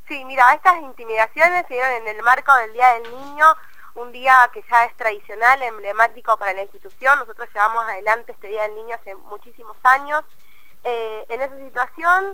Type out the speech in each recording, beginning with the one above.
Sí, mira, estas intimidaciones se dieron en el marco del Día del Niño, un día que ya es tradicional, emblemático para la institución. Nosotros llevamos adelante este Día del Niño hace muchísimos años. En esa situación,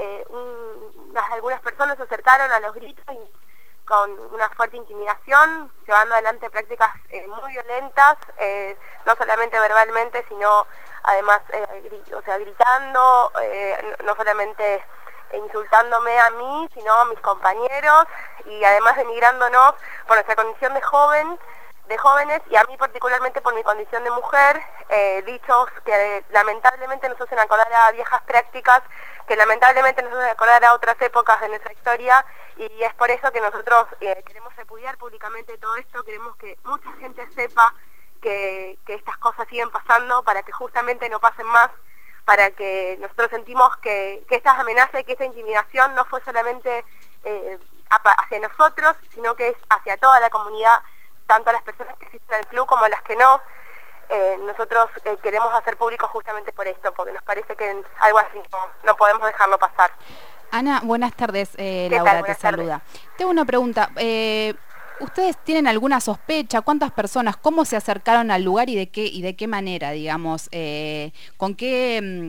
algunas personas se acercaron a los gritos y con una fuerte intimidación, llevando adelante prácticas muy violentas, no solamente verbalmente, sino además gritando, no solamente insultándome a mí, sino a mis compañeros, y además denigrándonos por nuestra condición de jóvenes, y a mí particularmente por mi condición de mujer, dichos que lamentablemente nos hacen acordar a viejas prácticas, que lamentablemente nos hacen acordar a otras épocas de nuestra historia, y es por eso que nosotros queremos repudiar públicamente todo esto. Queremos que mucha gente sepa que estas cosas siguen pasando, para que justamente no pasen más, para que nosotros sentimos que estas amenazas y que esta intimidación no fue solamente hacia nosotros, sino que es hacia toda la comunidad, tanto a las personas que existen en el club como a las que no. Nosotros queremos hacer público justamente por esto, porque nos parece que algo así no podemos dejarlo pasar. Ana, buenas tardes, Laura te saluda. Tengo una pregunta. ¿Ustedes tienen alguna sospecha? ¿Cuántas personas? ¿Cómo se acercaron al lugar y de qué manera, digamos? ¿Con qué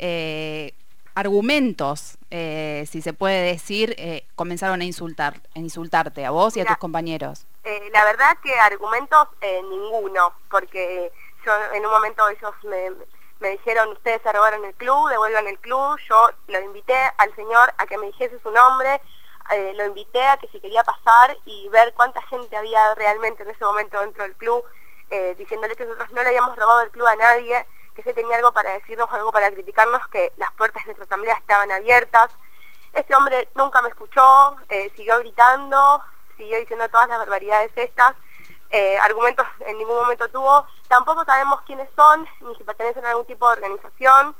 argumentos, si se puede decir, comenzaron a insultarte a vos y a tus compañeros? La verdad que argumentos ninguno, porque yo en un momento ellos me dijeron: ustedes se robaron el club, devuelvan el club. Yo lo invité al señor a que me dijese su nombre, lo invité a que si quería pasar y ver cuánta gente había realmente en ese momento dentro del club, diciéndole que nosotros no le habíamos robado el club a nadie, que se tenía algo para decirnos, algo para criticarnos, que las puertas de nuestra asamblea estaban abiertas. Este hombre nunca me escuchó, siguió gritando, siguió diciendo todas las barbaridades estas. Argumentos en ningún momento tuvo. Tampoco sabemos quiénes son, ni si pertenecen a algún tipo de organización,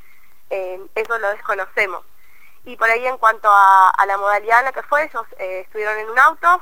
eso lo desconocemos. Y por ahí, en cuanto a la modalidad en la que fue, ellos estuvieron en un auto,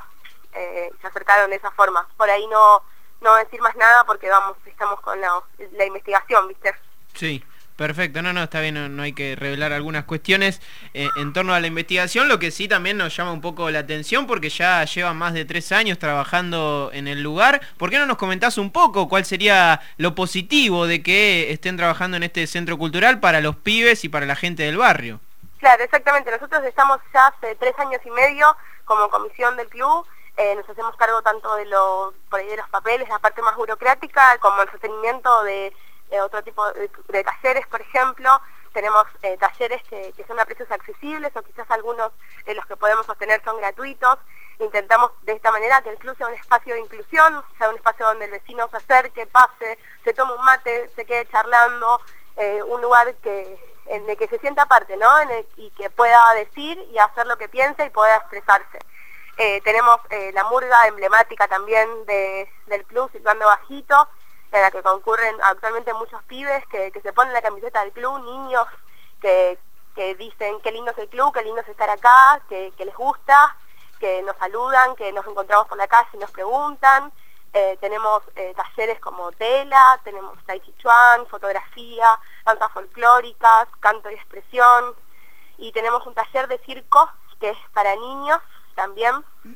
se acercaron de esa forma. Por ahí no decir más nada, porque estamos con la investigación, ¿viste? Sí. Perfecto, no, está bien, no hay que revelar algunas cuestiones en torno a la investigación. Lo que sí también nos llama un poco la atención, porque ya llevan más de 3 años trabajando en el lugar. ¿Por qué no nos comentás un poco cuál sería lo positivo de que estén trabajando en este centro cultural para los pibes y para la gente del barrio? Claro, exactamente. Nosotros estamos ya hace 3 años y medio como comisión del club. Nos hacemos cargo tanto de los papeles, la parte más burocrática, como el sostenimiento de otro tipo de talleres. Por ejemplo, tenemos talleres que son a precios accesibles, o quizás algunos de los que podemos sostener son gratuitos. Intentamos de esta manera que el club sea un espacio de inclusión, sea un espacio donde el vecino se acerque, pase, se tome un mate, se quede charlando, un lugar en el que se sienta parte, ¿no? Y que pueda decir y hacer lo que piensa y pueda expresarse. Tenemos la murga emblemática también del club, Silbando Bajito, en la que concurren actualmente muchos pibes que se ponen la camiseta del club, niños que dicen qué lindo es el club, qué lindo es estar acá, que les gusta, que nos saludan, que nos encontramos por la calle y nos preguntan. Tenemos talleres como tela, tenemos tai chi chuan, fotografía, danzas folclóricas, canto y expresión, y tenemos un taller de circo que es para niños también.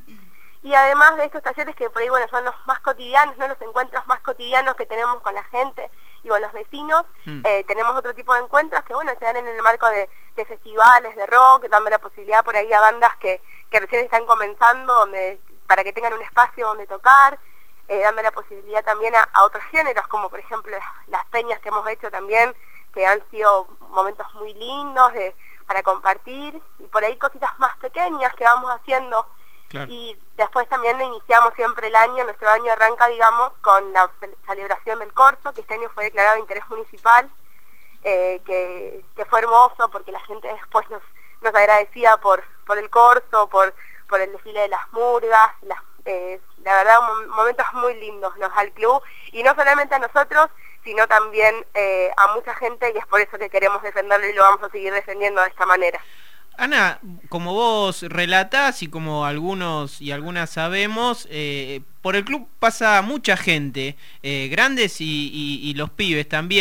Y además de estos talleres, que por ahí son los más cotidianos, ¿no? Los encuentros más cotidianos que tenemos con la gente y con los vecinos, tenemos otro tipo de encuentros que se dan en el marco de festivales de rock, dando la posibilidad por ahí a bandas que recién están comenzando, para que tengan un espacio donde tocar, dando la posibilidad también a otros géneros, como por ejemplo las peñas que hemos hecho también, que han sido momentos muy lindos para compartir, y por ahí cositas más pequeñas que vamos haciendo. Claro. Y después también iniciamos siempre el año, nuestro año arranca, digamos, con la celebración del corso, que este año fue declarado de interés municipal, que fue hermoso, porque la gente después nos agradecía por el corso, por el desfile de las murgas, la verdad, momentos muy lindos nos da el club, y no solamente a nosotros, sino también a mucha gente, y es por eso que queremos defenderlo y lo vamos a seguir defendiendo de esta manera. Ana, como vos relatás y como algunos y algunas sabemos, por el club pasa mucha gente, grandes y los pibes también,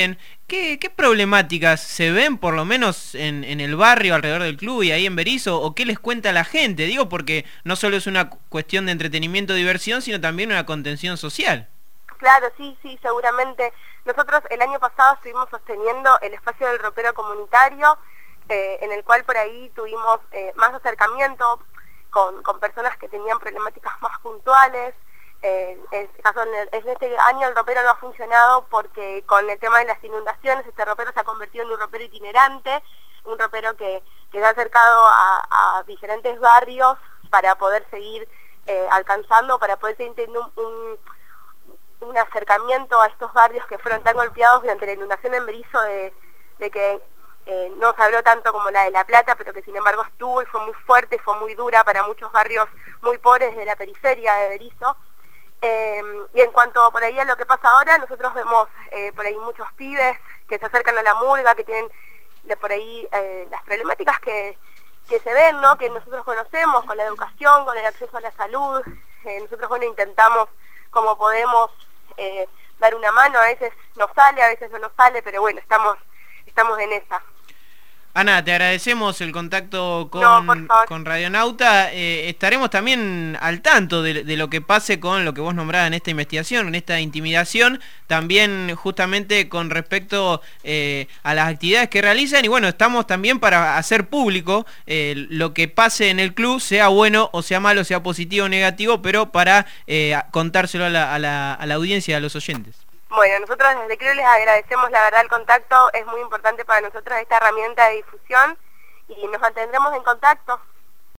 ¿Qué problemáticas se ven, por lo menos en el barrio alrededor del club y ahí en Berisso, o qué les cuenta la gente? Digo, porque no solo es una cuestión de entretenimiento, diversión, sino también una contención social. Claro, sí, seguramente. Nosotros el año pasado estuvimos sosteniendo el espacio del ropero comunitario, en el cual por ahí tuvimos más acercamiento con personas que tenían problemáticas más puntuales. En este año el ropero no ha funcionado porque con el tema de las inundaciones este ropero se ha convertido en un ropero itinerante, un ropero que se ha acercado a diferentes barrios para poder seguir alcanzando, para poder seguir teniendo un acercamiento a estos barrios que fueron tan golpeados durante la inundación en Berisso, de que no se habló tanto como la de La Plata, pero que sin embargo estuvo y fue muy fuerte, fue muy dura para muchos barrios muy pobres de la periferia de Berisso. Y en cuanto por ahí a lo que pasa ahora, nosotros vemos por ahí muchos pibes que se acercan a la murga, que tienen por ahí las problemáticas que se ven, ¿no? Que nosotros conocemos, con la educación, con el acceso a la salud. Nosotros, bueno, intentamos como podemos dar una mano, a veces nos sale, a veces no nos sale, pero bueno, estamos en esa. Ana, te agradecemos el contacto con Radionauta. Estaremos también al tanto de lo que pase con lo que vos nombrás en esta investigación, en esta intimidación, también justamente con respecto a las actividades que realizan, y bueno, estamos también para hacer público lo que pase en el club, sea bueno o sea malo, sea positivo o negativo, pero para contárselo a la audiencia, a los oyentes. Bueno, nosotros desde Club les agradecemos la verdad el contacto, es muy importante para nosotros esta herramienta de difusión y nos mantendremos en contacto.